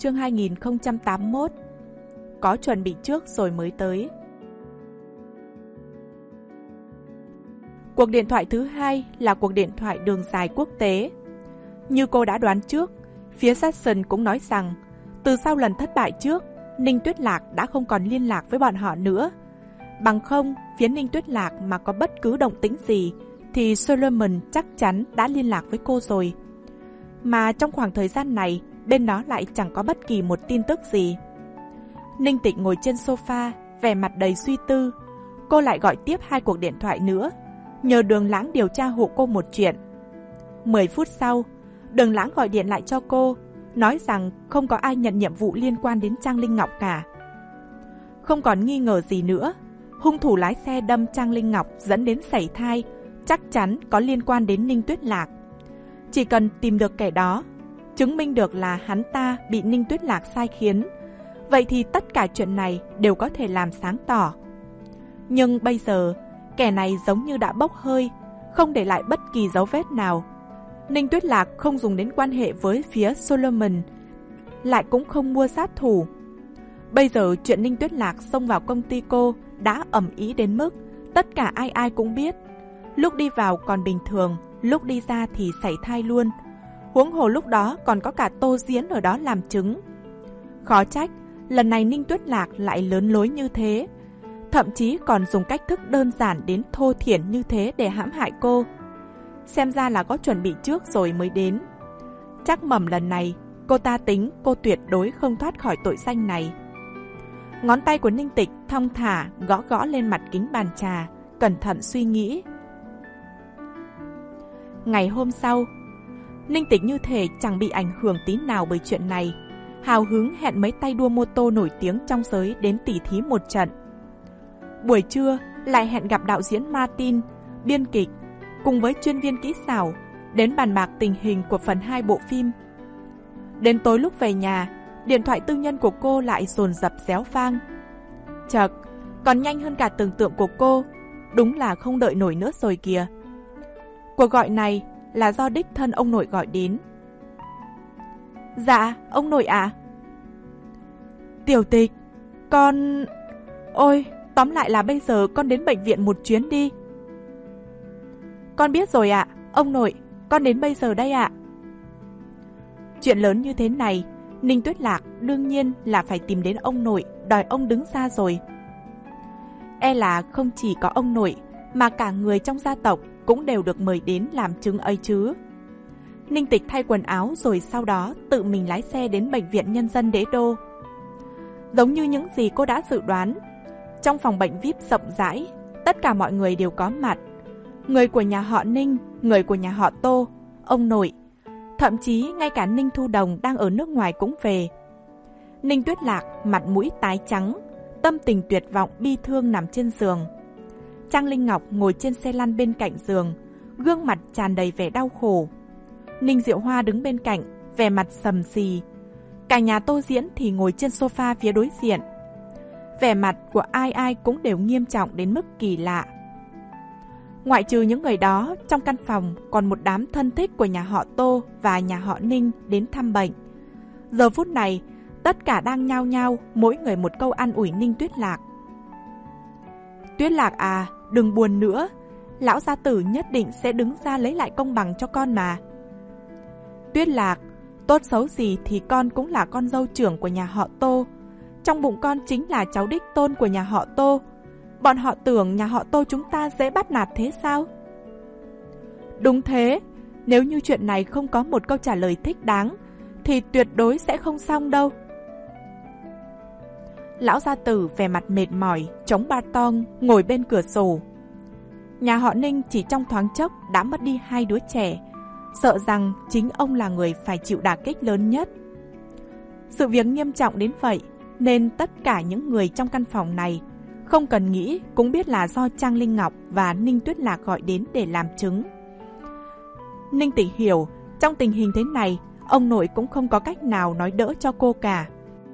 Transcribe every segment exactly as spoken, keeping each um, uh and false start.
chương hai nghìn không trăm tám mươi mốt. Có chuẩn bị trước rồi mới tới. Cuộc điện thoại thứ hai là cuộc điện thoại đường dài quốc tế. Như cô đã đoán trước, phía Jackson cũng nói rằng từ sau lần thất bại trước, Ninh Tuyết Lạc đã không còn liên lạc với bọn họ nữa. Bằng không, phía Ninh Tuyết Lạc mà có bất cứ động tĩnh gì thì Solomon chắc chắn đã liên lạc với cô rồi. Mà trong khoảng thời gian này, bên đó lại chẳng có bất kỳ một tin tức gì. Ninh Tịch ngồi trên sofa, vẻ mặt đầy suy tư. Cô lại gọi tiếp hai cuộc điện thoại nữa, nhờ Đường Lãng điều tra hộ cô một chuyện. Mười phút sau, Đường Lãng gọi điện lại cho cô, nói rằng không có ai nhận nhiệm vụ liên quan đến Trang Linh Ngọc cả. Không còn nghi ngờ gì nữa, hung thủ lái xe đâm Trang Linh Ngọc dẫn đến sảy thai chắc chắn có liên quan đến Ninh Tuyết Lạc. Chỉ cần tìm được kẻ đó, chứng minh được là hắn ta bị Ninh Tuyết Lạc sai khiến, vậy thì tất cả chuyện này đều có thể làm sáng tỏ. Nhưng bây giờ, kẻ này giống như đã bốc hơi, không để lại bất kỳ dấu vết nào. Ninh Tuyết Lạc không dùng đến quan hệ với phía Solomon, lại cũng không mua sát thủ. Bây giờ chuyện Ninh Tuyết Lạc xông vào công ty cô đã ầm ĩ đến mức tất cả ai ai cũng biết. Lúc đi vào còn bình thường, lúc đi ra thì sảy thai luôn. Huống hồ lúc đó còn có cả Tô Diễn ở đó làm chứng. Khó trách, lần này Ninh Tuyết Lạc lại lớn lối như thế. Thậm chí còn dùng cách thức đơn giản đến thô thiển như thế để hãm hại cô. Xem ra là có chuẩn bị trước rồi mới đến. Chắc mẩm lần này, cô ta tính cô tuyệt đối không thoát khỏi tội danh này. Ngón tay của Ninh Tịch thong thả gõ gõ lên mặt kính bàn trà, cẩn thận suy nghĩ. Ngày hôm sau, Ninh Tịch như thể chẳng bị ảnh hưởng tí nào bởi chuyện này, hào hứng hẹn mấy tay đua mô tô nổi tiếng trong giới đến tỉ thí một trận. Buổi trưa lại hẹn gặp đạo diễn Martin, biên kịch, cùng với chuyên viên kỹ xảo, đến bàn bạc tình hình của phần hai bộ phim. Đến tối lúc về nhà, điện thoại tư nhân của cô lại dồn dập réo vang. Chậc, còn nhanh hơn cả tưởng tượng của cô, đúng là không đợi nổi nữa rồi kìa. Cuộc gọi này là do đích thân ông nội gọi đến. Dạ, ông nội ạ. À? Tiểu Tịch, con... Ôi, tóm lại là bây giờ con đến bệnh viện một chuyến đi. Con biết rồi ạ, à. Ông nội, con đến bây giờ đây ạ. À. Chuyện lớn như thế này, Ninh Tuyết Lạc đương nhiên là phải tìm đến ông nội, đòi ông đứng ra rồi. E là không chỉ có ông nội, mà cả người trong gia tộc cũng đều được mời đến làm chứng ấy chứ. Ninh Tịch thay quần áo rồi sau đó tự mình lái xe đến bệnh viện nhân dân Đế Đô. Giống như những gì cô đã dự đoán, trong phòng bệnh vi ai pi rộng rãi, tất cả mọi người đều có mặt. Người của nhà họ Ninh, người của nhà họ Tô, ông nội, thậm chí ngay cả Ninh Thu Đồng đang ở nước ngoài cũng về. Ninh Tuyết Lạc mặt mũi tái trắng, tâm tình tuyệt vọng bi thương nằm trên giường. Trang Linh Ngọc ngồi trên xe lăn bên cạnh giường, gương mặt tràn đầy vẻ đau khổ. Ninh Diệu Hoa đứng bên cạnh, vẻ mặt sầm xì. Cả nhà Tô Diễn thì ngồi trên sofa phía đối diện. Vẻ mặt của ai ai cũng đều nghiêm trọng đến mức kỳ lạ. Ngoại trừ những người đó, trong căn phòng còn một đám thân thích của nhà họ Tô và nhà họ Ninh đến thăm bệnh. Giờ phút này, tất cả đang nhao nhao, mỗi người một câu an ủi Ninh Tuyết Lạc. Tuyết Lạc à, đừng buồn nữa, lão gia tử nhất định sẽ đứng ra lấy lại công bằng cho con mà. Tuyết Lạc, tốt xấu gì thì con cũng là con dâu trưởng của nhà họ Tô. Trong bụng con chính là cháu đích tôn của nhà họ Tô. Bọn họ tưởng nhà họ Tô chúng ta dễ bắt nạt thế sao? Đúng thế, nếu như chuyện này không có một câu trả lời thích đáng, thì tuyệt đối sẽ không xong đâu. Lão gia tử vẻ mặt mệt mỏi, chống ba tong, ngồi bên cửa sổ. Nhà họ Ninh chỉ trong thoáng chốc đã mất đi hai đứa trẻ, sợ rằng chính ông là người phải chịu đả kích lớn nhất. Sự việc nghiêm trọng đến vậy, nên tất cả những người trong căn phòng này không cần nghĩ cũng biết là do Trang Linh Ngọc và Ninh Tuyết Lạc gọi đến để làm chứng. Ninh Tịch hiểu, trong tình hình thế này, ông nội cũng không có cách nào nói đỡ cho cô cả.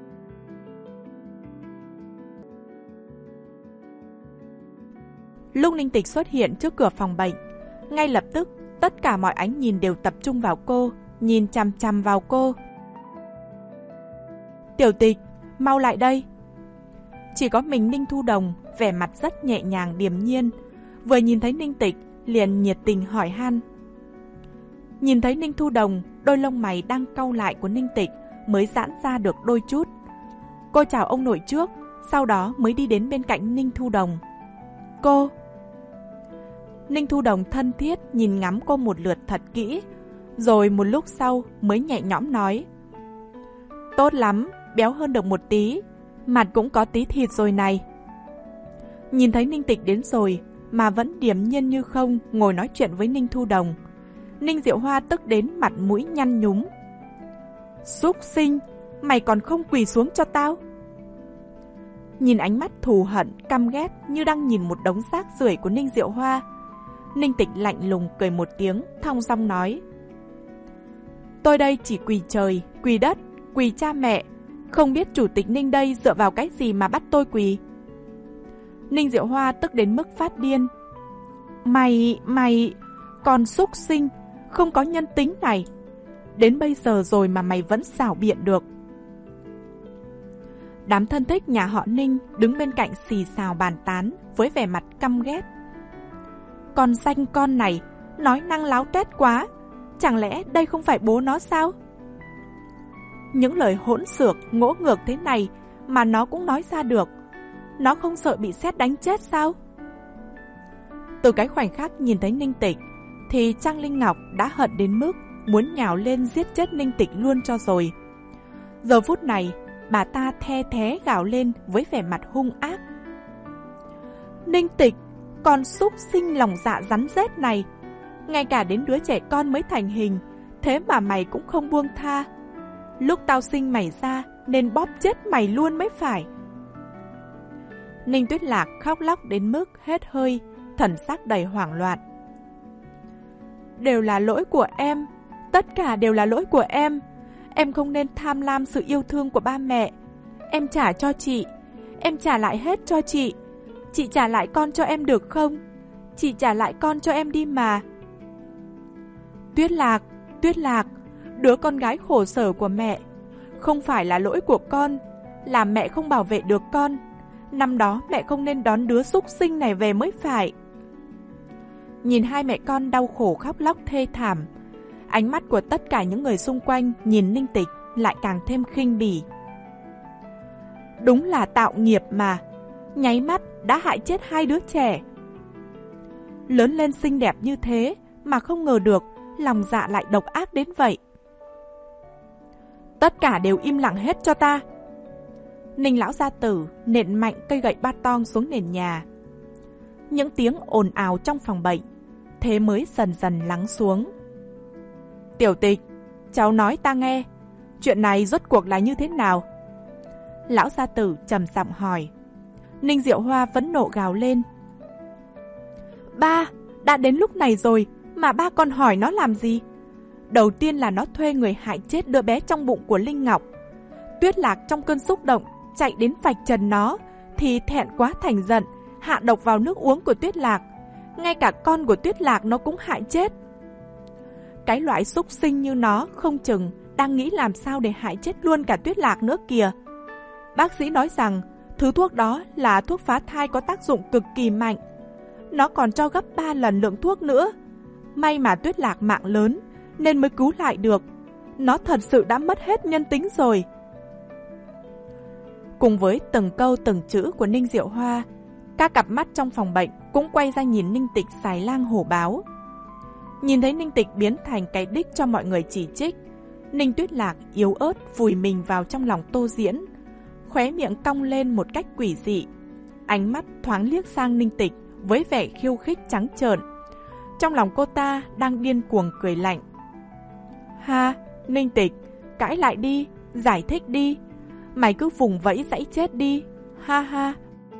Lúc Ninh Tịch xuất hiện trước cửa phòng bệnh, ngay lập tức tất cả mọi ánh nhìn đều tập trung vào cô, nhìn chằm chằm vào cô. Tiểu Tịch, mau lại đây. Chỉ có mình Ninh Thu Đồng, vẻ mặt rất nhẹ nhàng điềm nhiên, vừa nhìn thấy Ninh Tịch liền nhiệt tình hỏi han. Nhìn thấy Ninh Thu Đồng, đôi lông mày đang cau lại của Ninh Tịch mới giãn ra được đôi chút. Cô chào ông nội trước, sau đó mới đi đến bên cạnh Ninh Thu Đồng. Cô... Ninh Thu Đồng thân thiết nhìn ngắm cô một lượt thật kỹ, rồi một lúc sau mới nhẹ nhõm nói. Tốt lắm, béo hơn được một tí, mặt cũng có tí thịt rồi này. Nhìn thấy Ninh Tịch đến rồi mà vẫn điềm nhiên như không ngồi nói chuyện với Ninh Thu Đồng, Ninh Diệu Hoa tức đến mặt mũi nhăn nhúm. Súc sinh, mày còn không quỳ xuống cho tao? Nhìn ánh mắt thù hận, căm ghét như đang nhìn một đống xác rưởi của Ninh Diệu Hoa, Ninh Tịch lạnh lùng cười một tiếng, thong dong nói. Tôi đây chỉ quỳ trời, quỳ đất, quỳ cha mẹ, không biết chủ tịch Ninh đây dựa vào cái gì mà bắt tôi quỳ. Ninh Diệu Hoa tức đến mức phát điên. Mày, mày, con súc sinh, không có nhân tính này. Đến bây giờ rồi mà mày vẫn xảo biện được. Đám thân thích nhà họ Ninh đứng bên cạnh xì xào bàn tán với vẻ mặt căm ghét. Con danh con này, nói năng láo tuét quá, chẳng lẽ đây không phải bố nó sao? Những lời hỗn xược, ngỗ ngược thế này mà nó cũng nói ra được. Nó không sợ bị sét đánh chết sao? Từ cái khoảnh khắc nhìn thấy Ninh Tịch thì Trang Linh Ngọc đã hận đến mức muốn nhào lên giết chết Ninh Tịch luôn cho rồi. Giờ phút này bà ta the thé gào lên với vẻ mặt hung ác. Ninh Tịch, con súc sinh lòng dạ rắn rết này, ngay cả đến đứa trẻ con mới thành hình, thế mà mày cũng không buông tha. Lúc tao sinh mày ra nên bóp chết mày luôn mới phải. Ninh Tuyết Lạc khóc lóc đến mức hết hơi, thần sắc đầy hoảng loạn. Đều là lỗi của em, tất cả đều là lỗi của em. Em không nên tham lam sự yêu thương của ba mẹ. Em trả cho chị, em trả lại hết cho chị. Chị trả lại con cho em được không? Chị trả lại con cho em đi mà. Tuyết Lạc, Tuyết Lạc, đứa con gái khổ sở của mẹ. Không phải là lỗi của con, là mẹ không bảo vệ được con. Năm đó mẹ không nên đón đứa súc sinh này về mới phải. Nhìn hai mẹ con đau khổ khóc lóc thê thảm, ánh mắt của tất cả những người xung quanh nhìn Ninh Tịch lại càng thêm khinh bỉ. Đúng là tạo nghiệp mà, nháy mắt đã hại chết hai đứa trẻ. Lớn lên xinh đẹp như thế mà không ngờ được lòng dạ lại độc ác đến vậy. Tất cả đều im lặng hết cho ta. Ninh lão gia tử nện mạnh cây gậy ba tong xuống nền nhà. Những tiếng ồn ào trong phòng bệnh thế mới dần dần lắng xuống. Tiểu Tịch, cháu nói ta nghe, chuyện này rốt cuộc là như thế nào? Lão gia tử trầm giọng hỏi. Ninh Diệu Hoa vẫn nộ gào lên. Ba, đã đến lúc này rồi mà ba còn hỏi nó làm gì? Đầu tiên là nó thuê người hại chết đứa bé trong bụng của Linh Ngọc. Tuyết Lạc trong cơn xúc động chạy đến vạch trần nó, thì thẹn quá thành giận hạ độc vào nước uống của Tuyết Lạc. Ngay cả con của Tuyết Lạc nó cũng hại chết. Cái loại xúc sinh như nó không chừng đang nghĩ làm sao để hại chết luôn cả Tuyết Lạc nữa kìa. Bác sĩ nói rằng thứ thuốc đó là thuốc phá thai có tác dụng cực kỳ mạnh. Nó còn cho gấp ba lần lượng thuốc nữa. May mà Tuyết Lạc mạng lớn nên mới cứu lại được. Nó thật sự đã mất hết nhân tính rồi. Cùng với từng câu từng chữ của Ninh Diệu Hoa, các cặp mắt trong phòng bệnh cũng quay ra nhìn Ninh Tịch xài lang hổ báo. Nhìn thấy Ninh Tịch biến thành cái đích cho mọi người chỉ trích, Ninh Tuyết Lạc yếu ớt vùi mình vào trong lòng Tô Diễn, khóe miệng cong lên một cách quỷ dị. Ánh mắt thoáng liếc sang Ninh Tịch với vẻ khiêu khích trắng trợn. Trong lòng cô ta đang điên cuồng cười lạnh. Ha, Ninh Tịch, cãi lại đi, giải thích đi. Mày cứ vùng vẫy dãy chết đi, ha ha.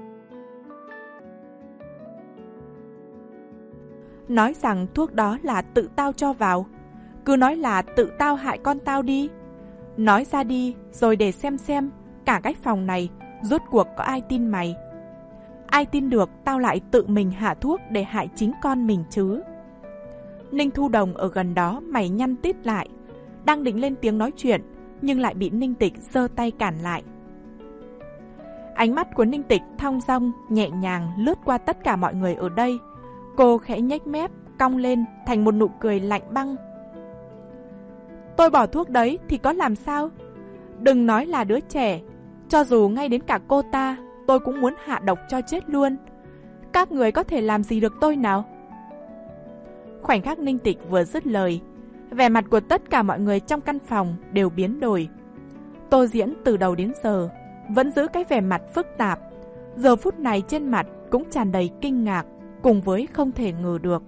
Nói rằng thuốc đó là tự tao cho vào, cứ nói là tự tao hại con tao đi. Nói ra đi rồi để xem xem cả cái phòng này rốt cuộc có ai tin mày. Ai tin được tao lại tự mình hạ thuốc để hại chính con mình chứ. Ninh Thu Đồng ở gần đó mày nhăn tít lại, đang định lên tiếng nói chuyện nhưng lại bị Ninh Tịch giơ tay cản lại. Ánh mắt của Ninh Tịch thong dong, nhẹ nhàng lướt qua tất cả mọi người ở đây. Cô khẽ nhếch mép, cong lên thành một nụ cười lạnh băng. Tôi bỏ thuốc đấy thì có làm sao? Đừng nói là đứa trẻ, cho dù ngay đến cả cô ta, tôi cũng muốn hạ độc cho chết luôn. Các người có thể làm gì được tôi nào? Khoảnh khắc Ninh Tịch vừa dứt lời, vẻ mặt của tất cả mọi người trong căn phòng đều biến đổi. Tô Diễn từ đầu đến giờ vẫn giữ cái vẻ mặt phức tạp, giờ phút này trên mặt cũng tràn đầy kinh ngạc cùng với không thể ngờ được.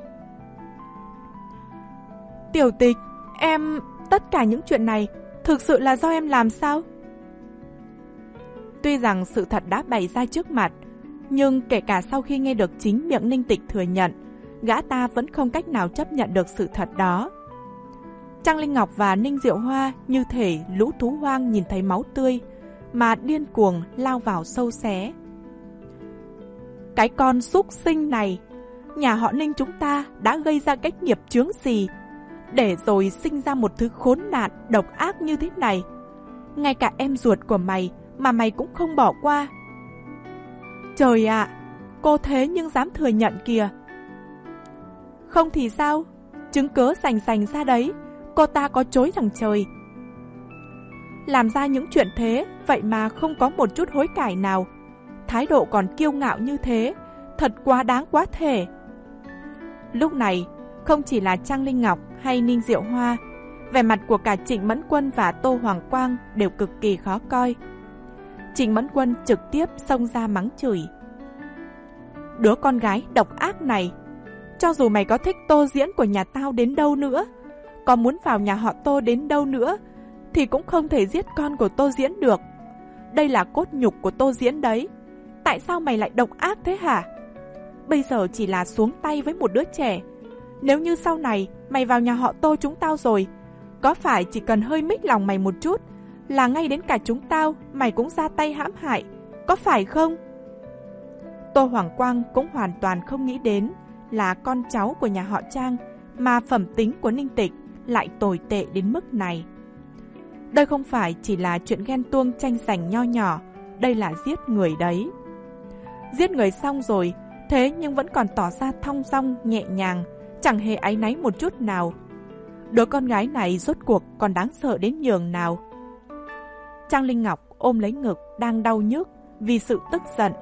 Tiểu Tịch, em... tất cả những chuyện này thực sự là do em làm sao? Tuy rằng sự thật đã bày ra trước mặt, nhưng kể cả sau khi nghe được chính miệng Ninh Tịch thừa nhận, gã ta vẫn không cách nào chấp nhận được sự thật đó. Trang Linh Ngọc và Ninh Diệu Hoa như thể lũ thú hoang nhìn thấy máu tươi mà điên cuồng lao vào sâu xé. Cái con súc sinh này, nhà họ Ninh chúng ta đã gây ra cái nghiệp chướng gì để rồi sinh ra một thứ khốn nạn độc ác như thế này? Ngay cả em ruột của mày mà mày cũng không bỏ qua. Trời ạ, à, cô thế nhưng dám thừa nhận kìa. Không thì sao? Chứng cớ rành rành ra đấy, cô ta có chối thằng trời. Làm ra những chuyện thế, vậy mà không có một chút hối cải nào. Thái độ còn kiêu ngạo như thế, thật quá đáng quá thể. Lúc này, không chỉ là Trang Linh Ngọc hay Ninh Diệu Hoa, vẻ mặt của cả Trịnh Mẫn Quân và Tô Hoàng Quang đều cực kỳ khó coi. Trịnh Mẫn Quân trực tiếp xông ra mắng chửi. Đứa con gái độc ác này, cho dù mày có thích Tô Diễn của nhà tao đến đâu nữa, có muốn vào nhà họ Tô đến đâu nữa, thì cũng không thể giết con của Tô Diễn được. Đây là cốt nhục của Tô Diễn đấy. Tại sao mày lại độc ác thế hả? Bây giờ chỉ là xuống tay với một đứa trẻ. Nếu như sau này mày vào nhà họ Tô chúng tao rồi, có phải chỉ cần hơi mích lòng mày một chút là ngay đến cả chúng tao mày cũng ra tay hãm hại, có phải không? Tô Hoàng Quang cũng hoàn toàn không nghĩ đến là con cháu của nhà họ Trang mà phẩm tính của Ninh Tịch lại tồi tệ đến mức này. Đây không phải chỉ là chuyện ghen tuông tranh giành nho nhỏ, đây là giết người đấy. Giết người xong rồi, thế nhưng vẫn còn tỏ ra thong dong nhẹ nhàng, chẳng hề áy náy một chút nào. Đứa con gái này rốt cuộc còn đáng sợ đến nhường nào. Trang Linh Ngọc ôm lấy ngực đang đau nhức vì sự tức giận.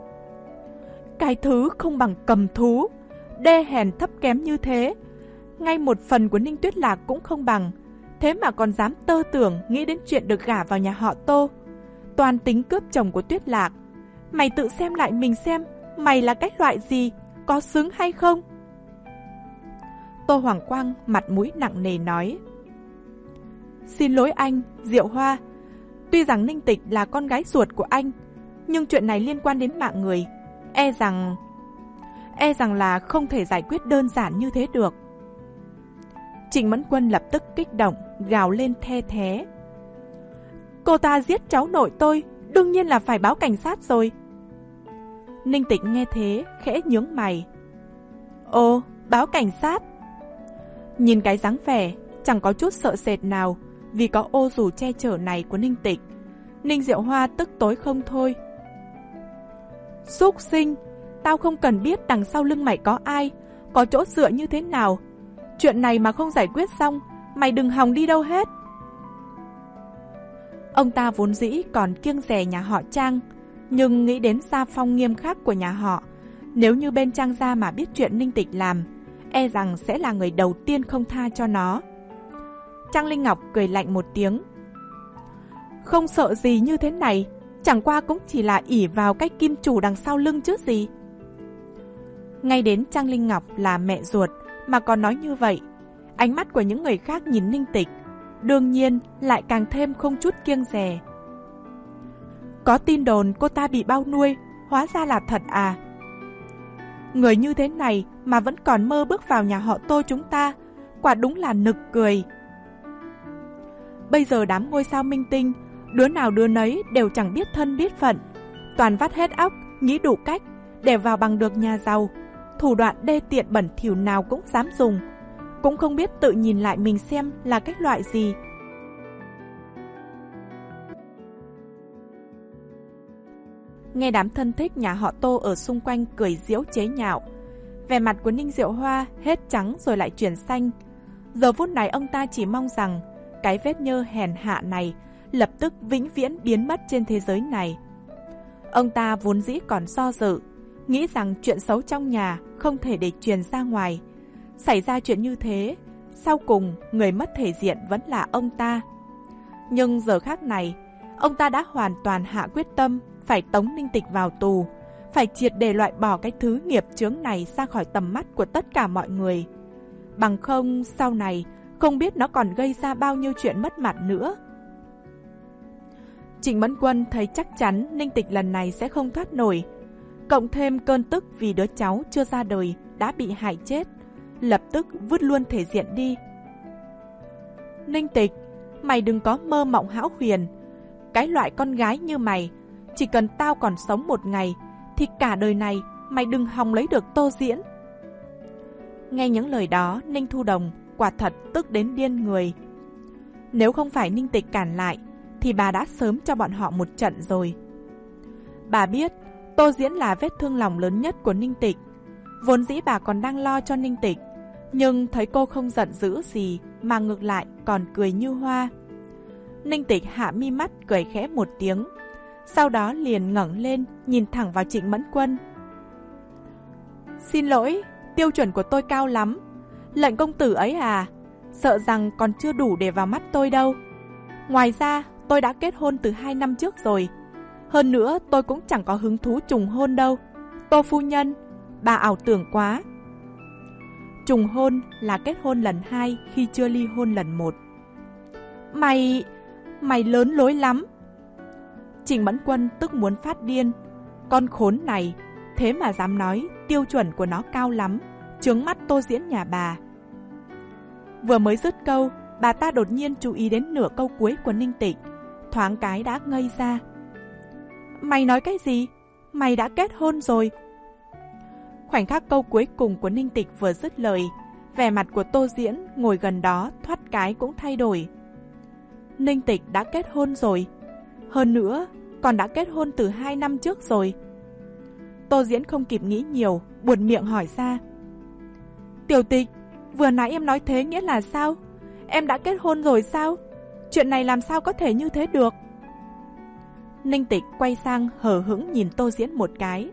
Cái thứ không bằng cầm thú, đê hèn thấp kém như thế, ngay một phần của Ninh Tuyết Lạc cũng không bằng, thế mà còn dám tơ tưởng nghĩ đến chuyện được gả vào nhà họ Tô. Toàn tính cướp chồng của Tuyết Lạc. Mày tự xem lại mình xem, mày là cái loại gì, có xứng hay không? Tô Hoàng Quang mặt mũi nặng nề nói. Xin lỗi anh, Diệu Hoa. Tuy rằng Ninh Tịch là con gái ruột của anh, nhưng chuyện này liên quan đến mạng người. E rằng... E rằng là không thể giải quyết đơn giản như thế được. Trịnh Mẫn Quân lập tức kích động, gào lên the thé. Cô ta giết cháu nội tôi, đương nhiên là phải báo cảnh sát rồi. Ninh Tịch nghe thế, khẽ nhướng mày. Ồ, báo cảnh sát? Nhìn cái dáng vẻ, chẳng có chút sợ sệt nào, vì có ô dù che chở này của Ninh Tịch. Ninh Diệu Hoa tức tối không thôi. Súc sinh, tao không cần biết đằng sau lưng mày có ai, có chỗ dựa như thế nào. Chuyện này mà không giải quyết xong, mày đừng hòng đi đâu hết. Ông ta vốn dĩ còn kiêng dè nhà họ Trang, nhưng nghĩ đến gia phong nghiêm khắc của nhà họ, nếu như bên Trang gia mà biết chuyện Ninh Tịch làm, e rằng sẽ là người đầu tiên không tha cho nó. Trang Linh Ngọc cười lạnh một tiếng. Không sợ gì như thế này, chẳng qua cũng chỉ là ỷ vào cái kim chủ đằng sau lưng chứ gì. Ngay đến Trang Linh Ngọc là mẹ ruột mà còn nói như vậy, ánh mắt của những người khác nhìn Ninh Tịch đương nhiên lại càng thêm không chút kiêng dè. Có tin đồn cô ta bị bao nuôi, hóa ra là thật à? Người như thế này mà vẫn còn mơ bước vào nhà họ Tô chúng ta, quả đúng là nực cười. Bây giờ đám ngôi sao minh tinh, đứa nào đứa nấy đều chẳng biết thân biết phận, toàn vắt hết óc, nghĩ đủ cách để vào bằng được nhà giàu. Thủ đoạn đê tiện bẩn thỉu nào cũng dám dùng, cũng không biết tự nhìn lại mình xem là cái loại gì. Nghe đám thân thích nhà họ Tô ở xung quanh cười giễu chế nhạo, vẻ mặt của Ninh Diệu Hoa hết trắng rồi lại chuyển xanh. Giờ phút này ông ta chỉ mong rằng cái vết nhơ hèn hạ này lập tức vĩnh viễn biến mất trên thế giới này. Ông ta vốn dĩ còn do dự, nghĩ rằng chuyện xấu trong nhà không thể để truyền ra ngoài. Xảy ra chuyện như thế, sau cùng người mất thể diện vẫn là ông ta. Nhưng giờ khác này, ông ta đã hoàn toàn hạ quyết tâm phải tống Ninh Tịch vào tù, phải triệt để loại bỏ cái thứ nghiệp chướng này ra khỏi tầm mắt của tất cả mọi người. Bằng không, sau này, không biết nó còn gây ra bao nhiêu chuyện mất mặt nữa. Trịnh Mẫn Quân thấy chắc chắn Ninh Tịch lần này sẽ không thoát nổi. Cộng thêm cơn tức vì đứa cháu chưa ra đời đã bị hại chết, lập tức vứt luôn thể diện đi. Ninh Tịch, mày đừng có mơ mộng hão huyền. Cái loại con gái như mày, chỉ cần tao còn sống một ngày, thì cả đời này mày đừng hòng lấy được Tô Diễn. Nghe những lời đó, Ninh Thu Đồng quả thật tức đến điên người. Nếu không phải Ninh Tịch cản lại, thì bà đã sớm cho bọn họ một trận rồi. Bà biết Tô Diễn là vết thương lòng lớn nhất của Ninh Tịch. Vốn dĩ bà còn đang lo cho Ninh Tịch, nhưng thấy cô không giận dữ gì mà ngược lại còn cười như hoa. Ninh Tịch hạ mi mắt cười khẽ một tiếng, sau đó liền ngẩng lên nhìn thẳng vào Trịnh Mẫn Quân. Xin lỗi, tiêu chuẩn của tôi cao lắm. Lệnh công tử ấy à, sợ rằng còn chưa đủ để vào mắt tôi đâu. Ngoài ra, tôi đã kết hôn từ hai năm trước rồi. Hơn nữa, tôi cũng chẳng có hứng thú trùng hôn đâu. Tô phu nhân, bà ảo tưởng quá. Trùng hôn là kết hôn lần hai khi chưa ly hôn lần một. Mày... mày lớn lối lắm. Trịnh Mẫn Quân tức muốn phát điên. Con khốn này, thế mà dám nói tiêu chuẩn của nó cao lắm, chướng mắt Tô Diễn nhà bà. Vừa mới dứt câu, bà ta đột nhiên chú ý đến nửa câu cuối của Ninh Tịch, thoáng cái đã ngây ra. Mày nói cái gì? Mày đã kết hôn rồi. Khoảnh khắc câu cuối cùng của Ninh Tịch vừa dứt lời, vẻ mặt của Tô Diễn ngồi gần đó thoát cái cũng thay đổi. Ninh Tịch đã kết hôn rồi. Hơn nữa, còn đã kết hôn từ hai năm trước rồi. Tô Diễn không kịp nghĩ nhiều, buột miệng hỏi ra. Tiểu Tịch, vừa nãy em nói thế nghĩa là sao? Em đã kết hôn rồi sao? Chuyện này làm sao có thể như thế được? Ninh Tịch quay sang hờ hững nhìn Tô Diễn một cái.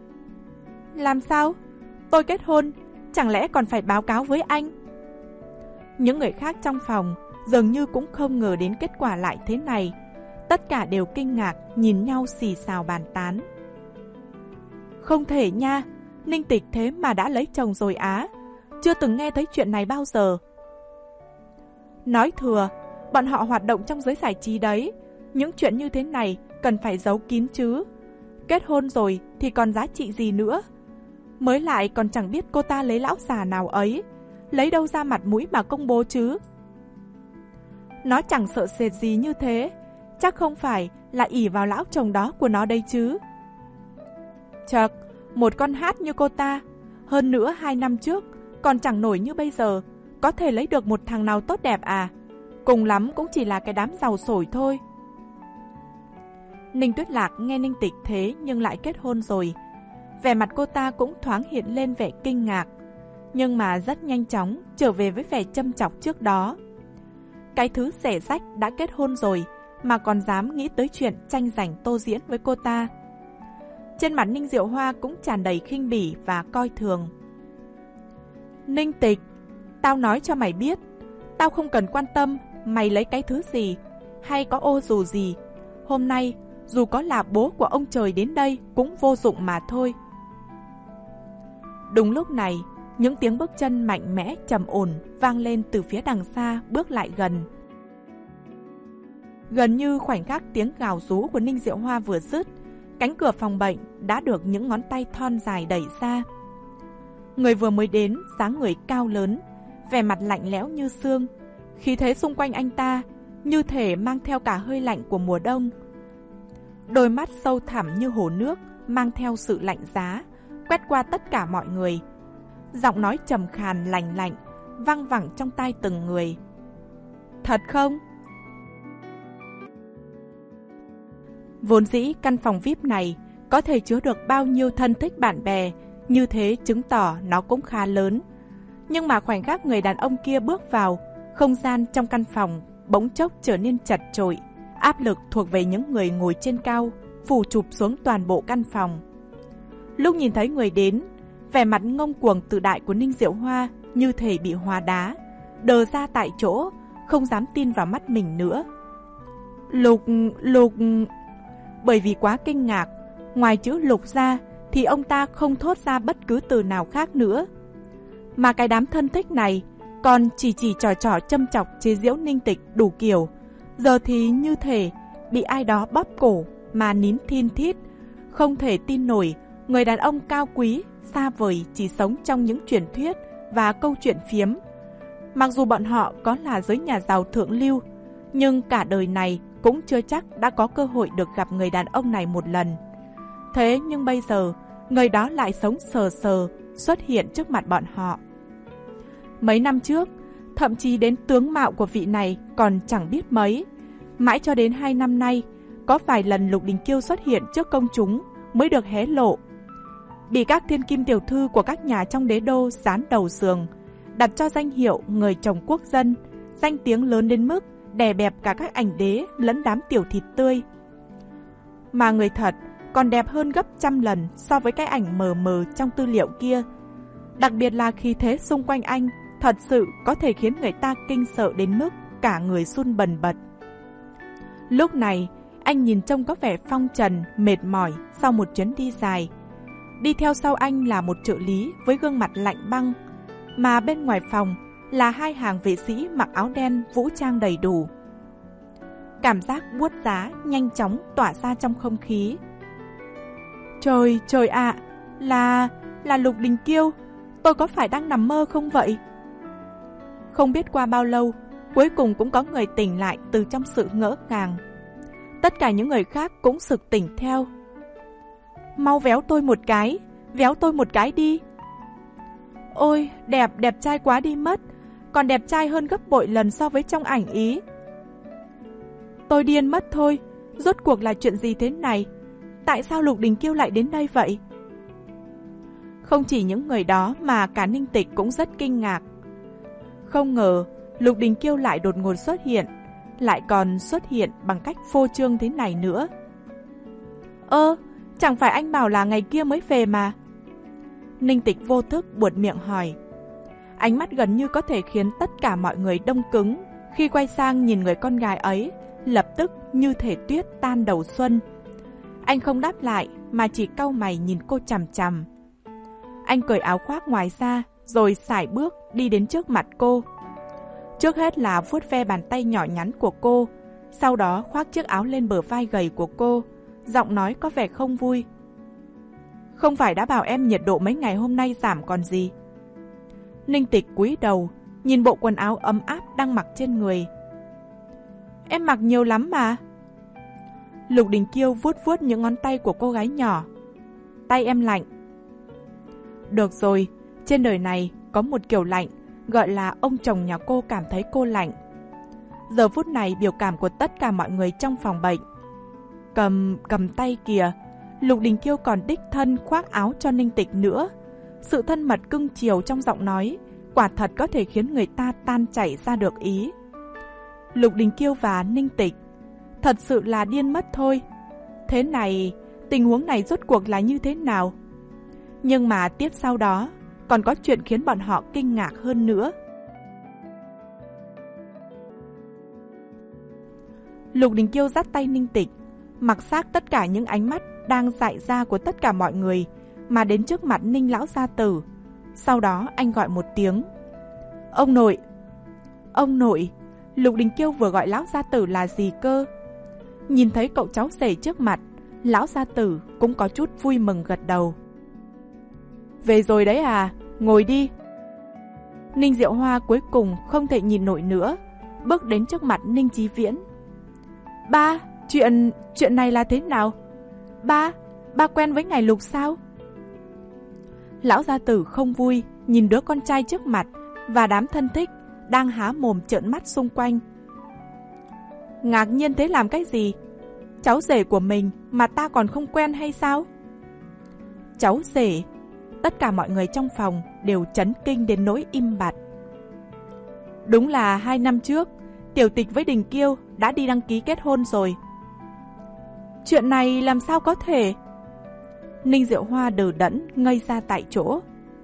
Làm sao? Tôi kết hôn, chẳng lẽ còn phải báo cáo với anh? Những người khác trong phòng dường như cũng không ngờ đến kết quả lại thế này. Tất cả đều kinh ngạc, nhìn nhau xì xào bàn tán. Không thể nha, Ninh Tịch thế mà đã lấy chồng rồi á. Chưa từng nghe thấy chuyện này bao giờ. Nói thừa, bọn họ hoạt động trong giới giải trí đấy. Những chuyện như thế này cần phải giấu kín chứ. Kết hôn rồi thì còn giá trị gì nữa. Mới lại còn chẳng biết cô ta lấy lão già nào ấy, lấy đâu ra mặt mũi mà công bố chứ. Nó chẳng sợ sệt gì như thế, chắc không phải là ỷ vào lão chồng đó của nó đây chứ. Chật, một con hát như cô ta, hơn nữa hai năm trước còn chẳng nổi như bây giờ, có thể lấy được một thằng nào tốt đẹp à? Cùng lắm cũng chỉ là cái đám giàu sổi thôi. Ninh Tuyết Lạc nghe Ninh Tịch thế nhưng lại kết hôn rồi, vẻ mặt cô ta cũng thoáng hiện lên vẻ kinh ngạc, nhưng mà rất nhanh chóng trở về với vẻ châm chọc trước đó. Cái thứ rẻ rách đã kết hôn rồi mà còn dám nghĩ tới chuyện tranh giành Tô Diễn với cô ta. Trên mặt Ninh Diệu Hoa cũng tràn đầy khinh bỉ và coi thường. Ninh Tịch, tao nói cho mày biết, tao không cần quan tâm mày lấy cái thứ gì hay có ô dù gì. Hôm nay, dù có là bố của ông trời đến đây cũng vô dụng mà thôi. Đúng lúc này, những tiếng bước chân mạnh mẽ trầm ổn vang lên từ phía đằng xa bước lại gần. Gần như khoảnh khắc tiếng gào rú của Ninh Diệu Hoa vừa dứt, cánh cửa phòng bệnh đã được những ngón tay thon dài đẩy ra. Người vừa mới đến, dáng người cao lớn, vẻ mặt lạnh lẽo như xương, khí thế xung quanh anh ta như thể mang theo cả hơi lạnh của mùa đông. Đôi mắt sâu thẳm như hồ nước mang theo sự lạnh giá, quét qua tất cả mọi người. Giọng nói trầm khàn lành lạnh vang vẳng trong tai từng người. Thật không? Vốn dĩ căn phòng vi ai pi này có thể chứa được bao nhiêu thân thích bạn bè, như thế chứng tỏ nó cũng khá lớn. Nhưng mà khoảnh khắc người đàn ông kia bước vào, không gian trong căn phòng bỗng chốc trở nên chật chội, áp lực thuộc về những người ngồi trên cao, phủ chụp xuống toàn bộ căn phòng. Lúc nhìn thấy người đến, vẻ mặt ngông cuồng tự đại của Ninh Diệu Hoa như thể bị hóa đá, đờ ra tại chỗ, không dám tin vào mắt mình nữa. Lục, Lục... Bởi vì quá kinh ngạc, ngoài chữ Lục ra thì ông ta không thốt ra bất cứ từ nào khác nữa. Mà cái đám thân thích này còn chỉ chỉ trò trò châm chọc chế giễu Ninh Tịch đủ kiểu, giờ thì như thể bị ai đó bóp cổ mà nín thin thít, không thể tin nổi người đàn ông cao quý, xa vời chỉ sống trong những truyền thuyết và câu chuyện phiếm. Mặc dù bọn họ có là giới nhà giàu thượng lưu, nhưng cả đời này cũng chưa chắc đã có cơ hội được gặp người đàn ông này một lần. Thế nhưng bây giờ, người đó lại sống sờ sờ xuất hiện trước mặt bọn họ. Mấy năm trước, thậm chí đến tướng mạo của vị này còn chẳng biết mấy. Mãi cho đến hai năm nay, có vài lần Lục Đình Kiêu xuất hiện trước công chúng mới được hé lộ. Bị các thiên kim tiểu thư của các nhà trong đế đô dán đầu giường, đặt cho danh hiệu người chồng quốc dân, danh tiếng lớn đến mức đè bẹp cả các ảnh đế lẫn đám tiểu thịt tươi. Mà người thật còn đẹp hơn gấp trăm lần so với cái ảnh mờ mờ trong tư liệu kia. Đặc biệt là khí thế xung quanh anh thật sự có thể khiến người ta kinh sợ đến mức cả người run bần bật. Lúc này, anh nhìn trông có vẻ phong trần, mệt mỏi sau một chuyến đi dài. Đi theo sau anh là một trợ lý với gương mặt lạnh băng, mà bên ngoài phòng là hai hàng vệ sĩ mặc áo đen vũ trang đầy đủ. Cảm giác buốt giá nhanh chóng tỏa ra trong không khí. Trời, trời ạ, à, là... là Lục Đình Kiêu, tôi có phải đang nằm mơ không vậy? Không biết qua bao lâu, cuối cùng cũng có người tỉnh lại từ trong sự ngỡ ngàng. Tất cả những người khác cũng sực tỉnh theo. Mau véo tôi một cái, véo tôi một cái đi. Ôi, đẹp, đẹp trai quá đi mất, còn đẹp trai hơn gấp bội lần so với trong ảnh ý. Tôi điên mất thôi, rốt cuộc là chuyện gì thế này? Tại sao Lục Đình Kiêu lại đến đây vậy? Không chỉ những người đó mà cả Ninh Tịch cũng rất kinh ngạc. Không ngờ Lục Đình Kiêu lại đột ngột xuất hiện, lại còn xuất hiện bằng cách phô trương thế này nữa. Ơ, chẳng phải anh bảo là ngày kia mới về mà? Ninh Tịch vô thức buột miệng hỏi. Ánh mắt gần như có thể khiến tất cả mọi người đông cứng khi quay sang nhìn người con gái ấy, lập tức như thể tuyết tan đầu xuân. Anh không đáp lại mà chỉ cau mày nhìn cô chằm chằm. Anh cởi áo khoác ngoài ra rồi sải bước đi đến trước mặt cô. Trước hết là vuốt ve bàn tay nhỏ nhắn của cô, sau đó khoác chiếc áo lên bờ vai gầy của cô, giọng nói có vẻ không vui. Không phải đã bảo em nhiệt độ mấy ngày hôm nay giảm còn gì? Ninh Tịch cúi đầu, nhìn bộ quần áo ấm áp đang mặc trên người. Em mặc nhiều lắm mà. Lục Đình Kiêu vuốt vuốt những ngón tay của cô gái nhỏ. Tay em lạnh. Được rồi, trên đời này có một kiểu lạnh, gọi là ông chồng nhà cô cảm thấy cô lạnh. Giờ phút này biểu cảm của tất cả mọi người trong phòng bệnh. Cầm, cầm tay kìa, Lục Đình Kiêu còn đích thân khoác áo cho Ninh Tịch nữa. Sự thân mật cưng chiều trong giọng nói, quả thật có thể khiến người ta tan chảy ra được ý. Lục Đình Kiêu và Ninh Tịch thật sự là điên mất thôi. Thế này, tình huống này rốt cuộc là như thế nào? Nhưng mà tiếp sau đó còn có chuyện khiến bọn họ kinh ngạc hơn nữa. Lục Đình Kiêu dắt tay Ninh Tịch, mặc xác tất cả những ánh mắt đang dại ra của tất cả mọi người, mà đến trước mặt Ninh lão gia tử. Sau đó anh gọi một tiếng. Ông nội. Ông nội. Lục Đình Kiêu vừa gọi lão gia tử là gì cơ? Nhìn thấy cậu cháu rể trước mặt, lão gia tử cũng có chút vui mừng gật đầu. Về rồi đấy à, ngồi đi. Ninh Diệu Hoa cuối cùng không thể nhìn nổi nữa, bước đến trước mặt Ninh Chí Viễn. Ba, chuyện, chuyện này là thế nào? Ba, ba quen với ngài Lục sao? Lão gia tử không vui nhìn đứa con trai trước mặt và đám thân thích đang há mồm trợn mắt xung quanh. Ngạc nhiên thế làm cái gì? Cháu rể của mình mà ta còn không quen hay sao? cháu rể. Tất cả mọi người trong phòng đều chấn kinh đến nỗi im bặt. Đúng là hai năm trước, Tiểu Tịch với Đình Kiêu đã đi đăng ký kết hôn rồi. Chuyện này làm sao có thể? Ninh Diệu Hoa đờ đẫn ngây ra tại chỗ.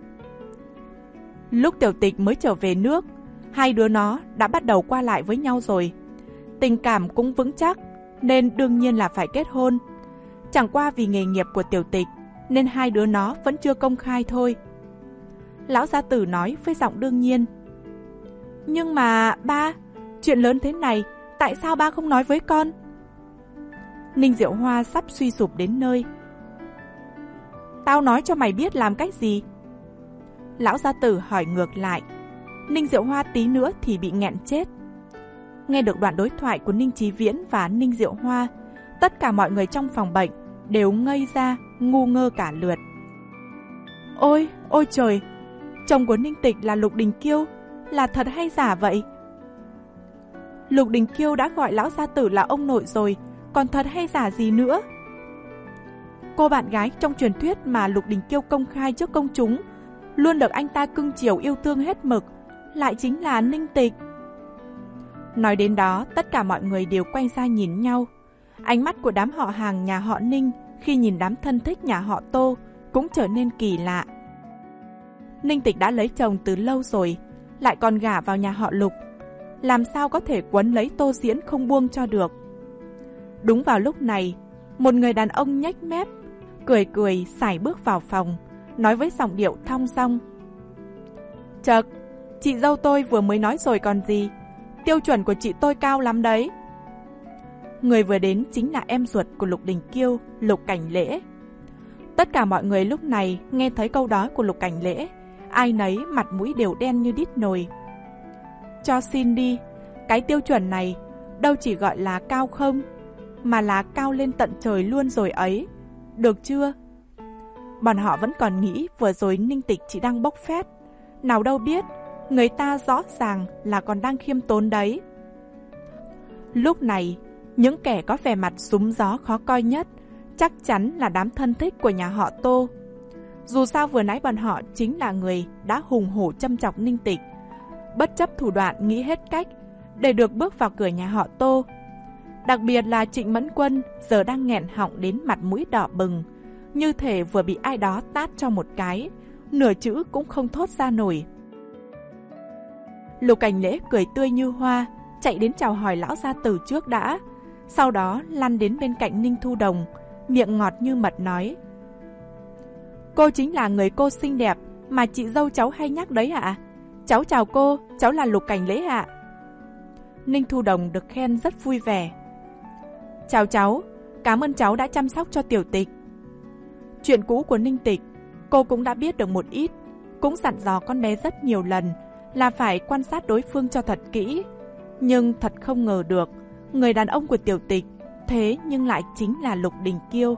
Lúc Tiểu Tịch mới trở về nước, hai đứa nó đã bắt đầu qua lại với nhau rồi. Tình cảm cũng vững chắc, nên đương nhiên là phải kết hôn. Chẳng qua vì nghề nghiệp của Tiểu Tịch, nên hai đứa nó vẫn chưa công khai thôi. Lão gia tử nói với giọng đương nhiên. Nhưng mà ba, chuyện lớn thế này, tại sao ba không nói với con? Ninh Diệu Hoa sắp suy sụp đến nơi. Tao nói cho mày biết làm cách gì? Lão gia tử hỏi ngược lại. Ninh Diệu Hoa tí nữa thì bị nghẹn chết. Nghe được đoạn đối thoại của Ninh Chí Viễn và Ninh Diệu Hoa, tất cả mọi người trong phòng bệnh đều ngây ra, ngu ngơ cả lượt. Ôi, ôi trời, chồng của Ninh Tịch là Lục Đình Kiêu, là thật hay giả vậy? Lục Đình Kiêu đã gọi lão gia tử là ông nội rồi, còn thật hay giả gì nữa? Cô bạn gái trong truyền thuyết mà Lục Đình Kiêu công khai trước công chúng, luôn được anh ta cưng chiều yêu thương hết mực, lại chính là Ninh Tịch. Nói đến đó, tất cả mọi người đều quay ra nhìn nhau. Ánh mắt của đám họ hàng nhà họ Ninh khi nhìn đám thân thích nhà họ Tô cũng trở nên kỳ lạ. Ninh Tịch đã lấy chồng từ lâu rồi, lại còn gả vào nhà họ Lục, làm sao có thể quấn lấy Tô Diễn không buông cho được. Đúng vào lúc này, một người đàn ông nhếch mép, cười cười sải bước vào phòng, nói với giọng điệu thong dong. Chậc, chị dâu tôi vừa mới nói rồi còn gì, tiêu chuẩn của chị tôi cao lắm đấy. Người vừa đến chính là em ruột của Lục Đình Kiêu, Lục Cảnh Lễ. Tất cả mọi người lúc này nghe thấy câu đó của Lục Cảnh Lễ, ai nấy mặt mũi đều đen như đít nồi. Cho xin đi, cái tiêu chuẩn này đâu chỉ gọi là cao không, mà là cao lên tận trời luôn rồi ấy. Được chưa? Bọn họ vẫn còn nghĩ vừa rồi Ninh Tịch chỉ đang bốc phét, nào đâu biết người ta rõ ràng là còn đang khiêm tốn đấy. Lúc này, những kẻ có vẻ mặt súng gió khó coi nhất chắc chắn là đám thân thích của nhà họ Tô. Dù sao vừa nãy bọn họ chính là người đã hùng hổ châm chọc Ninh Tịch, bất chấp thủ đoạn nghĩ hết cách để được bước vào cửa nhà họ Tô. Đặc biệt là Trịnh Mẫn Quân giờ đang nghẹn họng đến mặt mũi đỏ bừng, như thể vừa bị ai đó tát cho một cái, nửa chữ cũng không thốt ra nổi. Lục Cảnh Lễ cười tươi như hoa, chạy đến chào hỏi lão gia tử trước đã, sau đó lăn đến bên cạnh Ninh Thu Đồng, miệng ngọt như mật nói. Cô chính là người cô xinh đẹp mà chị dâu cháu hay nhắc đấy ạ. Cháu chào cô, cháu là Lục Cảnh Lễ ạ. Ninh Thu Đồng được khen rất vui vẻ. Chào cháu, cảm ơn cháu đã chăm sóc cho Tiểu Tịch. Chuyện cũ của Ninh Tịch, cô cũng đã biết được một ít, cũng dặn dò con bé rất nhiều lần là phải quan sát đối phương cho thật kỹ. Nhưng thật không ngờ được, người đàn ông của Tiểu Tịch thế nhưng lại chính là Lục Đình Kiêu.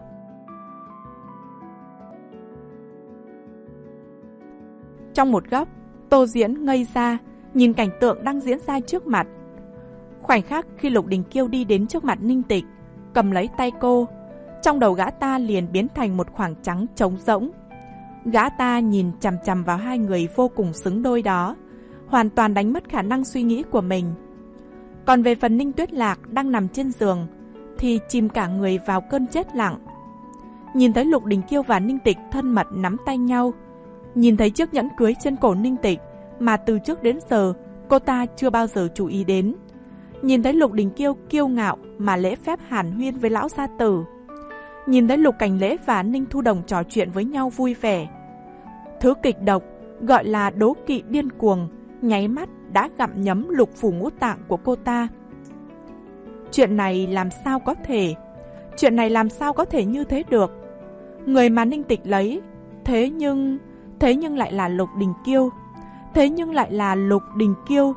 Trong một góc, Tô Diễn ngây ra, nhìn cảnh tượng đang diễn ra trước mặt. Khoảnh khắc khi Lục Đình Kiêu đi đến trước mặt Ninh Tịch, cầm lấy tay cô, trong đầu gã ta liền biến thành một khoảng trắng trống rỗng. Gã ta nhìn chằm chằm vào hai người vô cùng xứng đôi đó, hoàn toàn đánh mất khả năng suy nghĩ của mình. Còn về phần Ninh Tuyết Lạc đang nằm trên giường, thì chìm cả người vào cơn chết lặng. Nhìn thấy Lục Đình Kiêu và Ninh Tịch thân mật nắm tay nhau, nhìn thấy chiếc nhẫn cưới trên cổ Ninh Tịch mà từ trước đến giờ cô ta chưa bao giờ chú ý đến, nhìn thấy Lục Đình Kiêu kiêu ngạo mà lễ phép hàn huyên với lão gia tử, nhìn thấy Lục Cảnh Lễ và Ninh Thu Đồng trò chuyện với nhau vui vẻ. Thứ kịch độc gọi là đố kỵ điên cuồng nháy mắt đã gặm nhấm lục phủ ngũ tạng của cô ta. Chuyện này làm sao có thể? Chuyện này làm sao có thể như thế được? Người mà Ninh Tịch lấy, thế nhưng... Thế nhưng lại là Lục Đình Kiêu. Thế nhưng lại là Lục Đình Kiêu.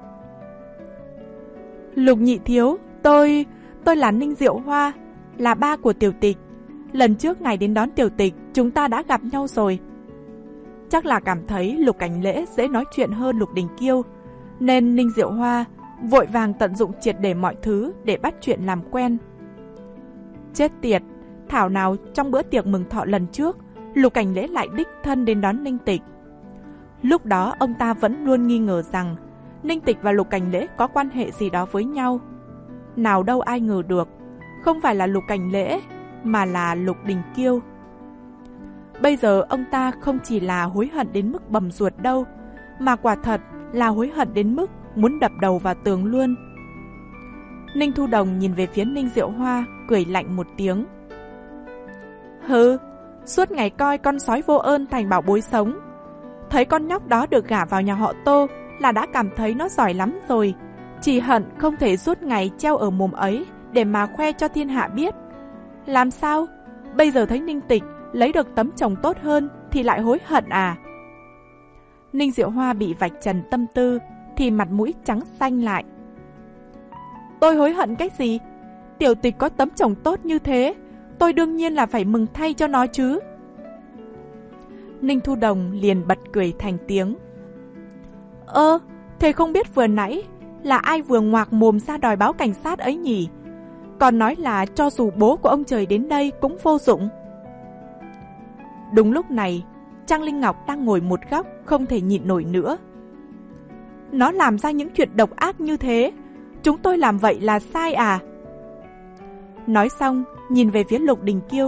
Lục nhị thiếu, tôi... Tôi là Ninh Diệu Hoa, là ba của Tiểu Tịch. Lần trước ngài đến đón Tiểu Tịch, chúng ta đã gặp nhau rồi. Chắc là cảm thấy Lục Cảnh Lễ dễ nói chuyện hơn Lục Đình Kiêu, nên Ninh Diệu Hoa vội vàng tận dụng triệt để mọi thứ để bắt chuyện làm quen. Chết tiệt, thảo nào trong bữa tiệc mừng thọ lần trước, Lục Cảnh Lễ lại đích thân đến đón Ninh Tịch. Lúc đó ông ta vẫn luôn nghi ngờ rằng Ninh Tịch và Lục Cảnh Lễ có quan hệ gì đó với nhau. Nào đâu ai ngờ được, không phải là Lục Cảnh Lễ, mà là Lục Đình Kiêu. Bây giờ ông ta không chỉ là hối hận đến mức bầm ruột đâu, mà quả thật là hối hận đến mức muốn đập đầu vào tường luôn. Ninh Thu Đồng nhìn về phía Ninh Diệu Hoa, cười lạnh một tiếng. Hừ, suốt ngày coi con sói vô ơn thành bảo bối sống. Thấy con nhóc đó được gả vào nhà họ Tô là đã cảm thấy nó giỏi lắm rồi. Chỉ hận không thể suốt ngày treo ở mồm ấy để mà khoe cho thiên hạ biết. Làm sao? Bây giờ thấy Ninh Tịch lấy được tấm chồng tốt hơn thì lại hối hận à? Ninh Diệu Hoa bị vạch trần tâm tư thì mặt mũi trắng xanh lại. Tôi hối hận cái gì? Tiểu Tịch có tấm chồng tốt như thế, tôi đương nhiên là phải mừng thay cho nó chứ. Ninh Thu Đồng liền bật cười thành tiếng. Ơ, thế không biết vừa nãy là ai vừa ngoạc mồm ra đòi báo cảnh sát ấy nhỉ? Còn nói là cho dù bố của ông trời đến đây cũng vô dụng. Đúng lúc này, Trang Linh Ngọc đang ngồi một góc không thể nhịn nổi nữa. Nó làm ra những chuyện độc ác như thế, chúng tôi làm vậy là sai à? Nói xong, nhìn về phía Lục Đình Kiêu.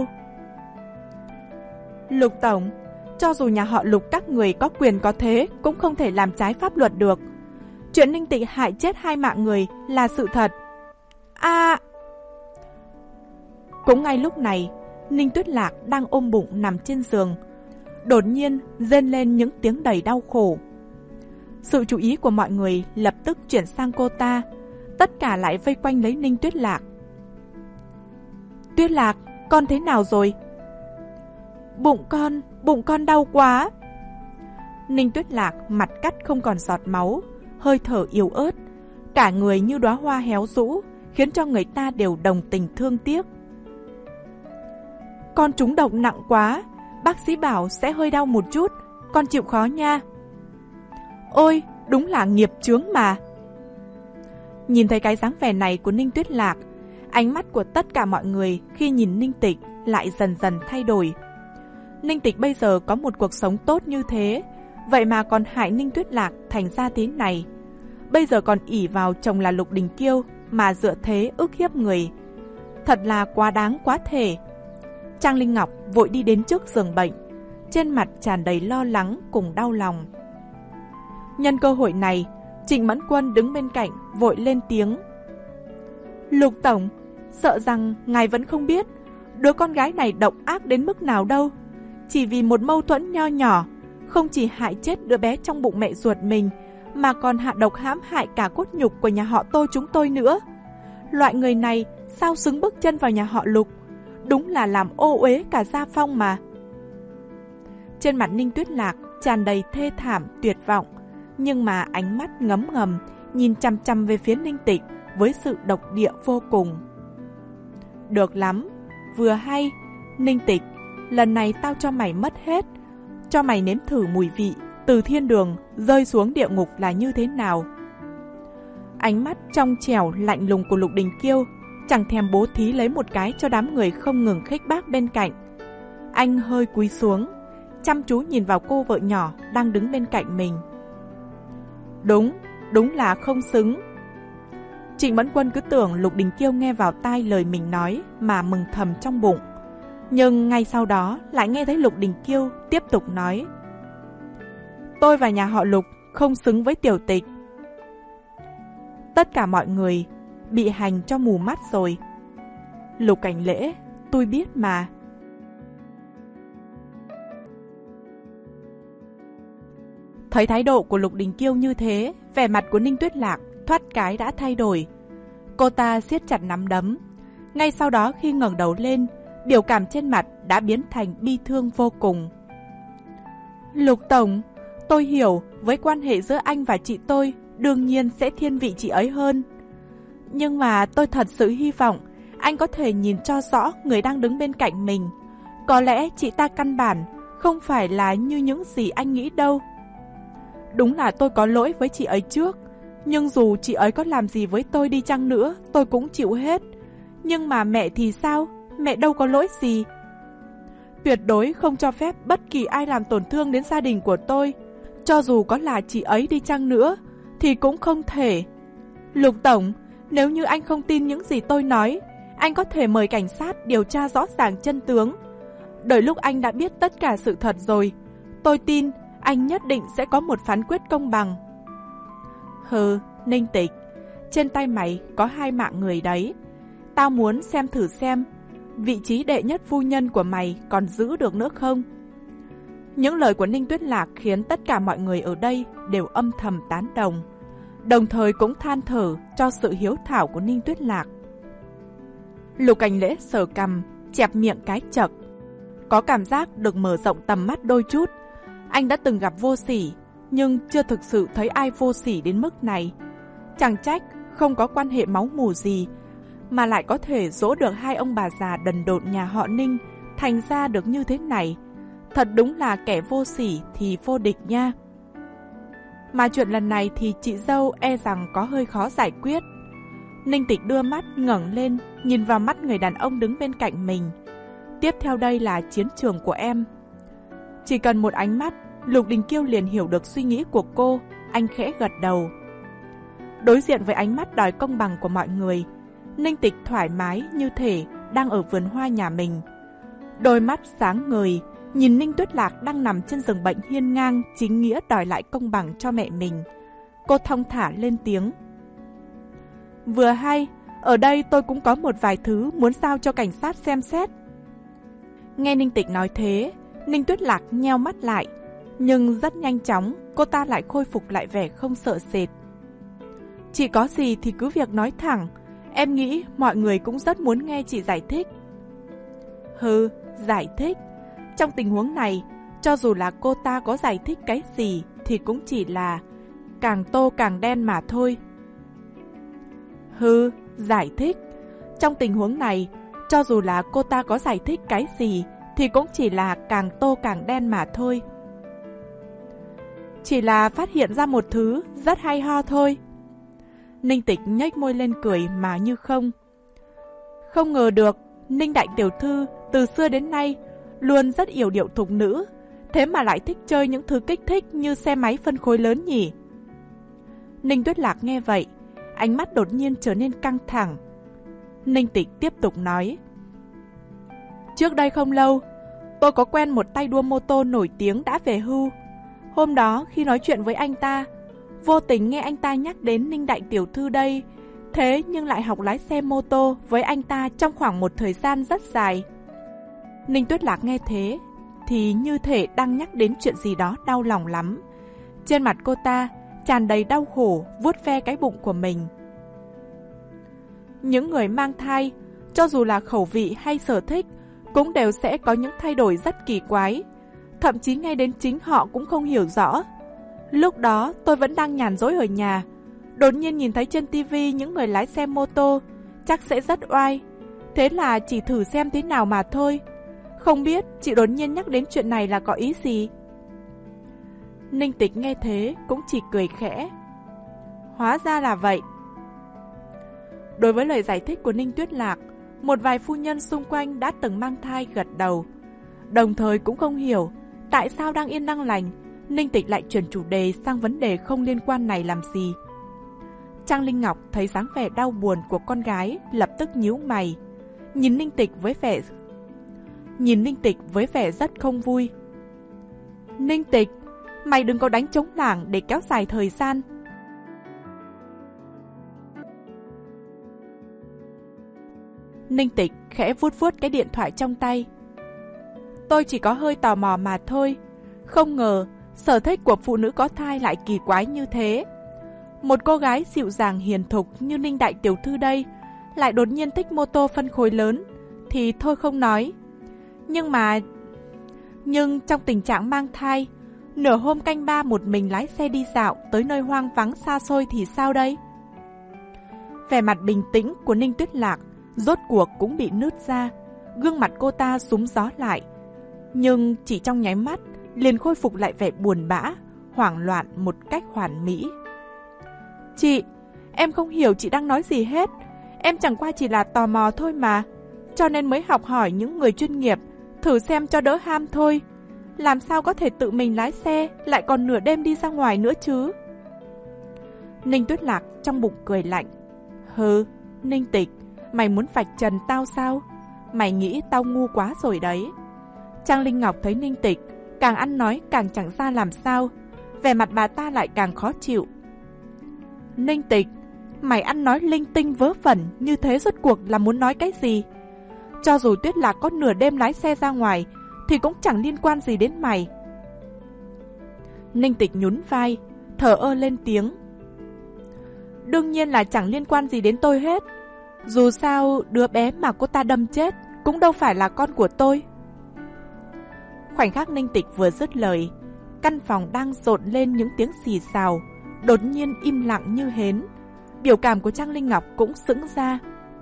Lục Tổng, cho dù nhà họ Lục các người có quyền có thế cũng không thể làm trái pháp luật được. Chuyện Ninh Tịch hại chết hai mạng người là sự thật. À... Cũng ngay lúc này, Ninh Tuyết Lạc đang ôm bụng nằm trên giường, đột nhiên rên lên những tiếng đầy đau khổ. Sự chú ý của mọi người lập tức chuyển sang cô ta, tất cả lại vây quanh lấy Ninh Tuyết Lạc. Tuyết Lạc, con thế nào rồi? Bụng con, bụng con đau quá. Ninh Tuyết Lạc mặt cắt không còn giọt máu, hơi thở yếu ớt, cả người như đóa hoa héo rũ, khiến cho người ta đều đồng tình thương tiếc. Con trúng độc nặng quá, bác sĩ bảo sẽ hơi đau một chút, con chịu khó nha. Ôi, đúng là nghiệp chướng mà. Nhìn thấy cái dáng vẻ này của Ninh Tuyết Lạc, ánh mắt của tất cả mọi người khi nhìn Ninh Tịch lại dần dần thay đổi. Ninh Tịch bây giờ có một cuộc sống tốt như thế, vậy mà còn hại Ninh Tuyết Lạc thành ra thế này. Bây giờ còn ỷ vào chồng là Lục Đình Kiêu mà dựa thế ức hiếp người. Thật là quá đáng quá thể. Trang Linh Ngọc vội đi đến trước giường bệnh, trên mặt tràn đầy lo lắng cùng đau lòng. Nhân cơ hội này, Trịnh Mẫn Quân đứng bên cạnh vội lên tiếng. Lục Tổng, sợ rằng ngài vẫn không biết đứa con gái này độc ác đến mức nào đâu. Chỉ vì một mâu thuẫn nho nhỏ, không chỉ hại chết đứa bé trong bụng mẹ ruột mình, mà còn hạ độc hãm hại cả cốt nhục của nhà họ Tô chúng tôi nữa. Loại người này sao xứng bước chân vào nhà họ Lục? Đúng là làm ô uế cả gia phong mà. Trên mặt Ninh Tuyết Lạc tràn đầy thê thảm tuyệt vọng, nhưng mà ánh mắt ngấm ngầm nhìn chằm chằm về phía Ninh Tịch với sự độc địa vô cùng. Được lắm, vừa hay. Ninh Tịch, lần này tao cho mày mất hết, cho mày nếm thử mùi vị từ thiên đường rơi xuống địa ngục là như thế nào. Ánh mắt trong trẻo lạnh lùng của Lục Đình Kiêu chẳng thèm bố thí lấy một cái cho đám người không ngừng khích bác bên cạnh. Anh hơi cúi xuống, chăm chú nhìn vào cô vợ nhỏ đang đứng bên cạnh mình. Đúng, đúng là không xứng. Trịnh Mẫn Quân cứ tưởng Lục Đình Kiêu nghe vào tai lời mình nói mà mừng thầm trong bụng. Nhưng ngay sau đó lại nghe thấy Lục Đình Kiêu tiếp tục nói. Tôi và nhà họ Lục không xứng với Tiểu Tịch. Tất cả mọi người bị hành cho mù mắt rồi. Lục Cảnh Lễ, tôi biết mà. Thấy thái độ của Lục Đình Kiêu như thế, vẻ mặt của Ninh Tuyết Lạc thoát cái đã thay đổi. Cô ta siết chặt nắm đấm. Ngay sau đó khi ngẩng đầu lên, biểu cảm trên mặt đã biến thành bi thương vô cùng. Lục Tổng, tôi hiểu với quan hệ giữa anh và chị tôi đương nhiên sẽ thiên vị chị ấy hơn. Nhưng mà tôi thật sự hy vọng anh có thể nhìn cho rõ người đang đứng bên cạnh mình. Có lẽ chị ta căn bản không phải là như những gì anh nghĩ đâu. Đúng là tôi có lỗi với chị ấy trước, nhưng dù chị ấy có làm gì với tôi đi chăng nữa, tôi cũng chịu hết. Nhưng mà mẹ thì sao? Mẹ đâu có lỗi gì. Tuyệt đối không cho phép bất kỳ ai làm tổn thương đến gia đình của tôi. Cho dù có là chị ấy đi chăng nữa, thì cũng không thể. Lục Tổng, nếu như anh không tin những gì tôi nói, anh có thể mời cảnh sát điều tra rõ ràng chân tướng. Đợi lúc anh đã biết tất cả sự thật rồi, tôi tin anh nhất định sẽ có một phán quyết công bằng. Hừ, Ninh Tịch, trên tay mày có hai mạng người đấy. Tao muốn xem thử xem vị trí đệ nhất phu nhân của mày còn giữ được nữa không? Những lời của Ninh Tuyết Lạc khiến tất cả mọi người ở đây đều âm thầm tán đồng, đồng thời cũng than thở cho sự hiếu thảo của Ninh Tuyết Lạc. Lục Cảnh Lễ sờ cằm, chẹp miệng cái chậc. Có cảm giác được mở rộng tầm mắt đôi chút. Anh đã từng gặp vô sỉ, nhưng chưa thực sự thấy ai vô sỉ đến mức này. Chẳng trách không có quan hệ máu mủ gì, mà lại có thể dỗ được hai ông bà già đần độn nhà họ Ninh thành ra được như thế này. Thật đúng là kẻ vô sỉ thì vô địch nha. Mà chuyện lần này thì chị dâu e rằng có hơi khó giải quyết. Ninh Tịch đưa mắt ngẩng lên, nhìn vào mắt người đàn ông đứng bên cạnh mình. Tiếp theo đây là chiến trường của em. Chỉ cần một ánh mắt, Lục Đình Kiêu liền hiểu được suy nghĩ của cô. Anh khẽ gật đầu. Đối diện với ánh mắt đòi công bằng của mọi người, Ninh Tịch thoải mái như thể đang ở vườn hoa nhà mình. Đôi mắt sáng ngời, nhìn Ninh Tuyết Lạc đang nằm trên giường bệnh hiên ngang chính nghĩa đòi lại công bằng cho mẹ mình. Cô thong thả lên tiếng. Vừa hay, ở đây tôi cũng có một vài thứ muốn giao cho cảnh sát xem xét. Nghe Ninh Tịch nói thế, Ninh Tuyết Lạc nheo mắt lại, nhưng rất nhanh chóng cô ta lại khôi phục lại vẻ không sợ sệt. Chị có gì thì cứ việc nói thẳng, em nghĩ mọi người cũng rất muốn nghe chị giải thích. Hừ, giải thích. Trong tình huống này, cho dù là cô ta có giải thích cái gì thì cũng chỉ là càng tô càng đen mà thôi. Hừ, giải thích. Trong tình huống này, cho dù là cô ta có giải thích cái gì thì cũng chỉ là càng tô càng đen mà thôi. Chỉ là phát hiện ra một thứ rất hay ho thôi. Ninh Tịch nhếch môi lên cười mà như không. Không ngờ được, Ninh đại tiểu thư từ xưa đến nay luôn rất yểu điệu thục nữ, thế mà lại thích chơi những thứ kích thích như xe máy phân khối lớn nhỉ. Ninh Tuyết Lạc nghe vậy, ánh mắt đột nhiên trở nên căng thẳng. Ninh Tịch tiếp tục nói. Trước đây không lâu, tôi có quen một tay đua mô tô nổi tiếng đã về hưu. Hôm đó khi nói chuyện với anh ta, vô tình nghe anh ta nhắc đến Ninh đại tiểu thư đây, thế nhưng lại học lái xe mô tô với anh ta trong khoảng một thời gian rất dài. Ninh Tuyết Lạc nghe thế thì như thể đang nhắc đến chuyện gì đó đau lòng lắm. Trên mặt cô ta tràn đầy đau khổ, vuốt ve cái bụng của mình. Những người mang thai, cho dù là khẩu vị hay sở thích, cũng đều sẽ có những thay đổi rất kỳ quái. Thậm chí ngay đến chính họ cũng không hiểu rõ. Lúc đó tôi vẫn đang nhàn rỗi ở nhà, đột nhiên nhìn thấy trên tivi những người lái xe mô tô, chắc sẽ rất oai. Thế là chỉ thử xem thế nào mà thôi. Không biết chị đột nhiên nhắc đến chuyện này là có ý gì? Ninh Tịch nghe thế cũng chỉ cười khẽ. Hóa ra là vậy. Đối với lời giải thích của Ninh Tuyết Lạc, một vài phu nhân xung quanh đã từng mang thai gật đầu. Đồng thời cũng không hiểu tại sao đang yên đang lành, Ninh Tịch lại chuyển chủ đề sang vấn đề không liên quan này làm gì. Trang Linh Ngọc thấy dáng vẻ đau buồn của con gái, lập tức nhíu mày, nhìn Ninh Tịch với vẻ nhìn Ninh Tịch với vẻ rất không vui. Ninh Tịch, mày đừng có đánh trống lảng để kéo dài thời gian. Ninh Tịch khẽ vuốt vuốt cái điện thoại trong tay. Tôi chỉ có hơi tò mò mà thôi. Không ngờ sở thích của phụ nữ có thai lại kỳ quái như thế. Một cô gái dịu dàng hiền thục như Ninh đại tiểu thư đây lại đột nhiên thích mô tô phân khối lớn thì thôi không nói. Nhưng mà Nhưng trong tình trạng mang thai, nửa hôm canh ba một mình lái xe đi dạo tới nơi hoang vắng xa xôi thì sao đây? Vẻ mặt bình tĩnh của Ninh Tuyết Lạc rốt cuộc cũng bị nứt ra, gương mặt cô ta súng gió lại. Nhưng chỉ trong nháy mắt liền khôi phục lại vẻ buồn bã, hoảng loạn một cách hoàn mỹ. Chị, em không hiểu chị đang nói gì hết. Em chẳng qua chỉ là tò mò thôi mà, cho nên mới học hỏi những người chuyên nghiệp thử xem cho đỡ ham thôi. Làm sao có thể tự mình lái xe, lại còn nửa đêm đi ra ngoài nữa chứ? Ninh Tuyết Lạc trong bụng cười lạnh. Hừ, Ninh Tịch, mày muốn vạch trần tao sao? Mày nghĩ tao ngu quá rồi đấy. Trang Linh Ngọc thấy Ninh Tịch càng ăn nói càng chẳng ra làm sao, vẻ mặt bà ta lại càng khó chịu. Ninh Tịch, mày ăn nói linh tinh vớ vẩn như thế rốt cuộc là muốn nói cái gì? Cho dù Tuyết Lạc có nửa đêm lái xe ra ngoài thì cũng chẳng liên quan gì đến mày. Ninh Tịch nhún vai, thở ơ lên tiếng. Đương nhiên là chẳng liên quan gì đến tôi hết. Dù sao đứa bé mà cô ta đâm chết cũng đâu phải là con của tôi. Khoảnh khắc Ninh Tịch vừa dứt lời, căn phòng đang rộn lên những tiếng xì xào, đột nhiên im lặng như hến. Biểu cảm của Trang Linh Ngọc cũng sững ra.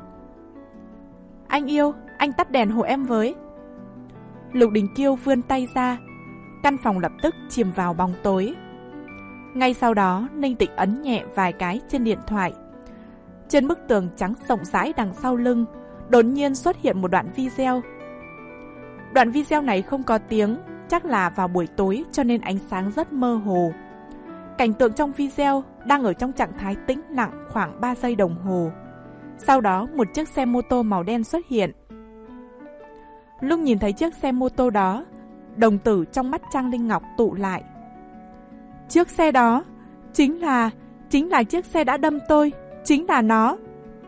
Anh yêu, anh tắt đèn hộ em với. Lục Đình Kiêu vươn tay ra, căn phòng lập tức chìm vào bóng tối. Ngay sau đó, Ninh Tịch ấn nhẹ vài cái trên điện thoại. Trên bức tường trắng rộng rãi đằng sau lưng, đột nhiên xuất hiện một đoạn video. Đoạn video này không có tiếng, chắc là vào buổi tối cho nên ánh sáng rất mơ hồ. Cảnh tượng trong video đang ở trong trạng thái tĩnh lặng khoảng ba giây đồng hồ. Sau đó một chiếc xe mô tô màu đen xuất hiện. Lúc nhìn thấy chiếc xe mô tô đó, đồng tử trong mắt Trang Linh Ngọc tụ lại. Chiếc xe đó chính là chính là chiếc xe đã đâm tôi, chính là nó.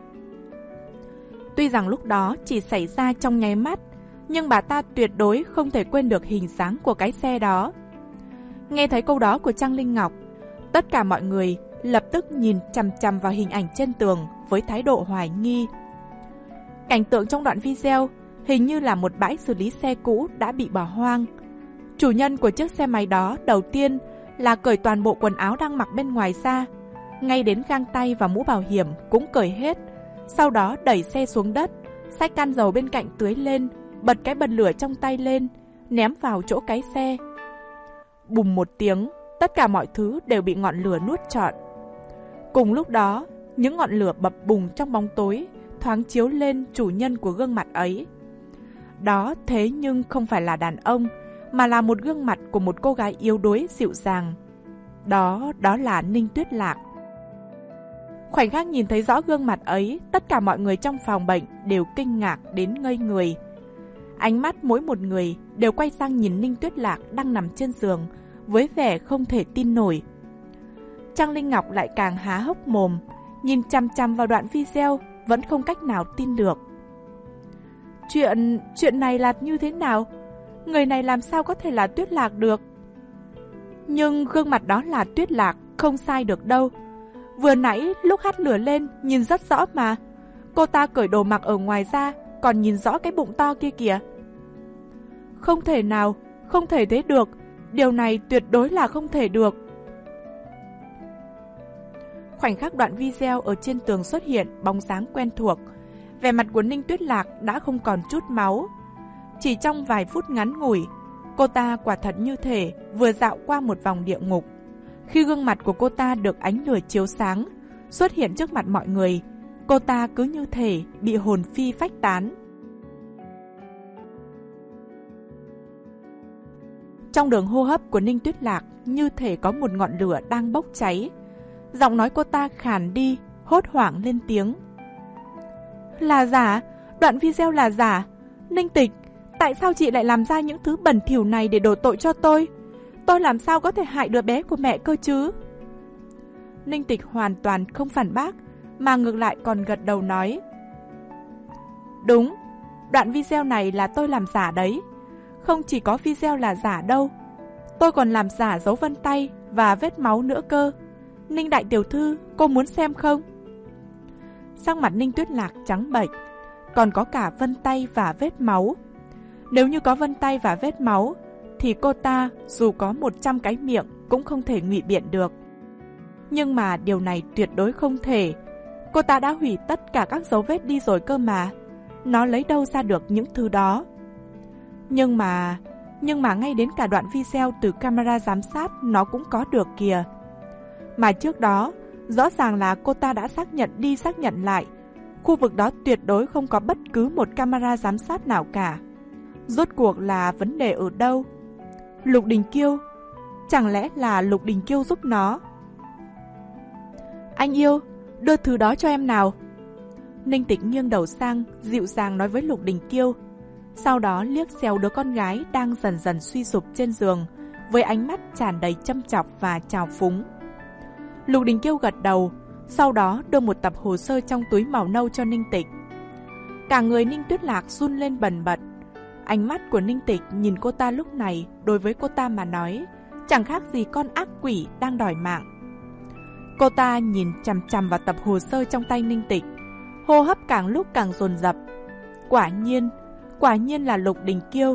Tuy rằng lúc đó chỉ xảy ra trong nháy mắt, nhưng bà ta tuyệt đối không thể quên được hình dáng của cái xe đó. Nghe thấy câu đó của Trang Linh Ngọc, tất cả mọi người lập tức nhìn chằm chằm vào hình ảnh trên tường với thái độ hoài nghi. Cảnh tượng trong đoạn video hình như là một bãi xử lý xe cũ đã bị bỏ hoang. Chủ nhân của chiếc xe máy đó đầu tiên là cởi toàn bộ quần áo đang mặc bên ngoài ra, ngay đến găng tay và mũ bảo hiểm cũng cởi hết. Sau đó đẩy xe xuống đất, xách can dầu bên cạnh tưới lên, bật cái bật lửa trong tay lên, ném vào chỗ cái xe. Bùm một tiếng, tất cả mọi thứ đều bị ngọn lửa nuốt trọn. Cùng lúc đó, những ngọn lửa bập bùng trong bóng tối thoáng chiếu lên chủ nhân của gương mặt ấy. Đó thế nhưng không phải là đàn ông, mà là một gương mặt của một cô gái yếu đuối dịu dàng. Đó, đó là Ninh Tuyết Lạc. Khoảnh khắc nhìn thấy rõ gương mặt ấy, tất cả mọi người trong phòng bệnh đều kinh ngạc đến ngây người. Ánh mắt mỗi một người đều quay sang nhìn Ninh Tuyết Lạc đang nằm trên giường với vẻ không thể tin nổi. Trang Linh Ngọc lại càng há hốc mồm, nhìn chằm chằm vào đoạn video, vẫn không cách nào tin được. Chuyện, chuyện này là như thế nào? Người này làm sao có thể là Tuyết Lạc được? Nhưng gương mặt đó là Tuyết Lạc, không sai được đâu. Vừa nãy lúc hắt lửa lên nhìn rất rõ mà. Cô ta cởi đồ mặc ở ngoài ra, còn nhìn rõ cái bụng to kia kìa. Không thể nào, không thể thế được. Điều này tuyệt đối là không thể được. Khoảnh khắc đoạn video ở trên tường xuất hiện bóng dáng quen thuộc, vẻ mặt của Ninh Tuyết Lạc đã không còn chút máu. Chỉ trong vài phút ngắn ngủi, cô ta quả thật như thể vừa dạo qua một vòng địa ngục. Khi gương mặt của cô ta được ánh lửa chiếu sáng, xuất hiện trước mặt mọi người, cô ta cứ như thể bị hồn phi phách tán. Trong đường hô hấp của Ninh Tuyết Lạc như thể có một ngọn lửa đang bốc cháy. Giọng nói cô ta khàn đi, hốt hoảng lên tiếng. Là giả, đoạn video là giả. Ninh Tịch, tại sao chị lại làm ra những thứ bẩn thỉu này để đổ tội cho tôi? Tôi làm sao có thể hại đứa bé của mẹ cơ chứ? Ninh Tịch hoàn toàn không phản bác, mà ngược lại còn gật đầu nói. Đúng, đoạn video này là tôi làm giả đấy. Không chỉ có video là giả đâu, tôi còn làm giả dấu vân tay và vết máu nữa cơ. Ninh đại tiểu thư, cô muốn xem không? Sắc mặt Ninh Tuyết Lạc trắng bệch, còn có cả vân tay và vết máu. Nếu như có vân tay và vết máu, thì cô ta dù có một trăm cái miệng cũng không thể ngụy biện được. Nhưng mà điều này tuyệt đối không thể. Cô ta đã hủy tất cả các dấu vết đi rồi cơ mà. Nó lấy đâu ra được những thứ đó? Nhưng mà... Nhưng mà ngay đến cả đoạn video từ camera giám sát nó cũng có được kìa. Mà trước đó, rõ ràng là cô ta đã xác nhận đi xác nhận lại. Khu vực đó tuyệt đối không có bất cứ một camera giám sát nào cả. Rốt cuộc là vấn đề ở đâu? Lục Đình Kiêu, chẳng lẽ là Lục Đình Kiêu giúp nó? Anh yêu, đưa thứ đó cho em nào. Ninh Tịch nghiêng đầu sang, dịu dàng nói với Lục Đình Kiêu. Sau đó liếc xéo đứa con gái đang dần dần suy sụp trên giường, với ánh mắt tràn đầy châm chọc và trào phúng. Lục Đình Kiêu gật đầu, sau đó đưa một tập hồ sơ trong túi màu nâu cho Ninh Tịch. Cả người Ninh Tuyết Lạc run lên bần bật. Ánh mắt của Ninh Tịch nhìn cô ta lúc này, đối với cô ta mà nói, chẳng khác gì con ác quỷ đang đòi mạng. Cô ta nhìn chằm chằm vào tập hồ sơ trong tay Ninh Tịch, hô hấp càng lúc càng dồn dập. Quả nhiên, quả nhiên là Lục Đình Kiêu.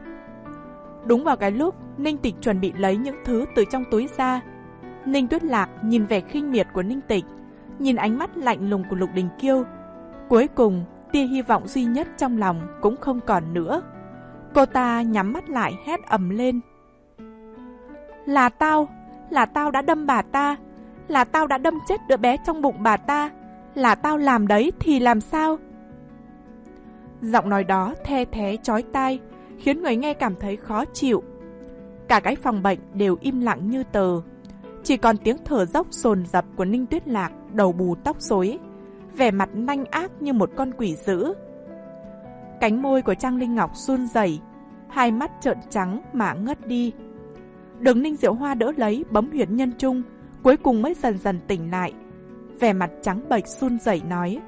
Đúng vào cái lúc Ninh Tịch chuẩn bị lấy những thứ từ trong túi ra, Ninh Tuyết Lạc nhìn vẻ khinh miệt của Ninh Tịch, nhìn ánh mắt lạnh lùng của Lục Đình Kiêu. Cuối cùng, tia hy vọng duy nhất trong lòng cũng không còn nữa. Cô ta nhắm mắt lại hét ầm lên. Là tao, là tao đã đâm bà ta, là tao đã đâm chết đứa bé trong bụng bà ta, là tao làm đấy thì làm sao? Giọng nói đó the thé chói tai, khiến người nghe cảm thấy khó chịu. Cả cái phòng bệnh đều im lặng như tờ. Chỉ còn tiếng thở dốc dồn dập của Ninh Tuyết Lạc, đầu bù tóc rối, vẻ mặt nanh ác như một con quỷ dữ. Cánh môi của Trang Linh Ngọc run rẩy, hai mắt trợn trắng mà ngất đi. Đường Ninh Diệu Hoa đỡ lấy bấm huyệt nhân trung, cuối cùng mới dần dần tỉnh lại. Vẻ mặt trắng bệch run rẩy nói: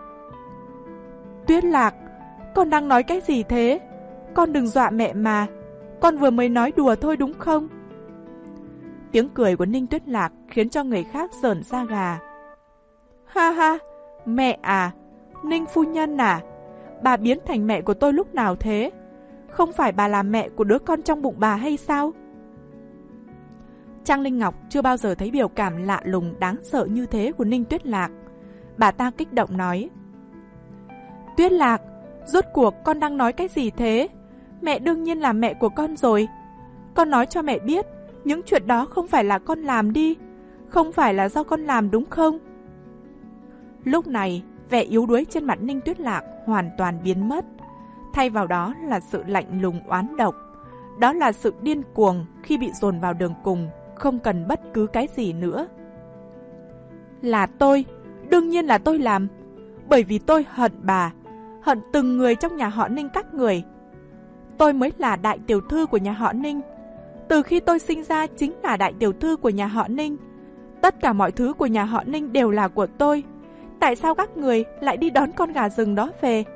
Tuyết Lạc, con đang nói cái gì thế? Con đừng dọa mẹ mà, con vừa mới nói đùa thôi đúng không? Tiếng cười của Ninh Tuyết Lạc khiến cho người khác rợn da gà. Ha ha, mẹ à, Ninh phu nhân à, bà biến thành mẹ của tôi lúc nào thế? Không phải bà là mẹ của đứa con trong bụng bà hay sao? Trang Linh Ngọc chưa bao giờ thấy biểu cảm lạ lùng đáng sợ như thế của Ninh Tuyết Lạc. Bà ta kích động nói: Tuyết Lạc, rốt cuộc con đang nói cái gì thế? Mẹ đương nhiên là mẹ của con rồi. Con nói cho mẹ biết, những chuyện đó không phải là con làm đi. Không phải là do con làm đúng không? Lúc này, vẻ yếu đuối trên mặt Ninh Tuyết Lạc hoàn toàn biến mất. Thay vào đó là sự lạnh lùng oán độc. Đó là sự điên cuồng khi bị dồn vào đường cùng, không cần bất cứ cái gì nữa. Là tôi, đương nhiên là tôi làm. Bởi vì tôi hận bà, hận từng người trong nhà họ Ninh các người. Tôi mới là đại tiểu thư của nhà họ Ninh. Từ khi tôi sinh ra chính là đại tiểu thư của nhà họ Ninh. Tất cả mọi thứ của nhà họ Ninh đều là của tôi. Tại sao các người lại đi đón con gà rừng đó về?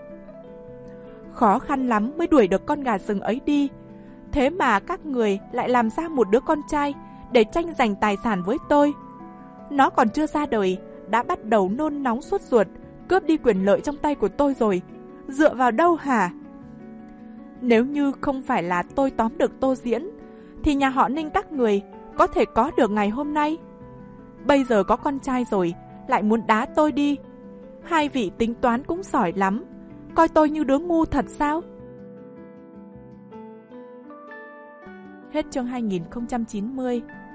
Khó khăn lắm mới đuổi được con gà rừng ấy đi. Thế mà các người lại làm ra một đứa con trai để tranh giành tài sản với tôi. Nó còn chưa ra đời đã bắt đầu nôn nóng sốt ruột, cướp đi quyền lợi trong tay của tôi rồi. Dựa vào đâu hả? Nếu như không phải là tôi tóm được Tô Diễn, thì nhà họ Ninh các người có thể có được ngày hôm nay. Bây giờ có con trai rồi, lại muốn đá tôi đi. Hai vị tính toán cũng giỏi lắm, coi tôi như đứa ngu thật sao? Hết chương hai nghìn không trăm chín mươi.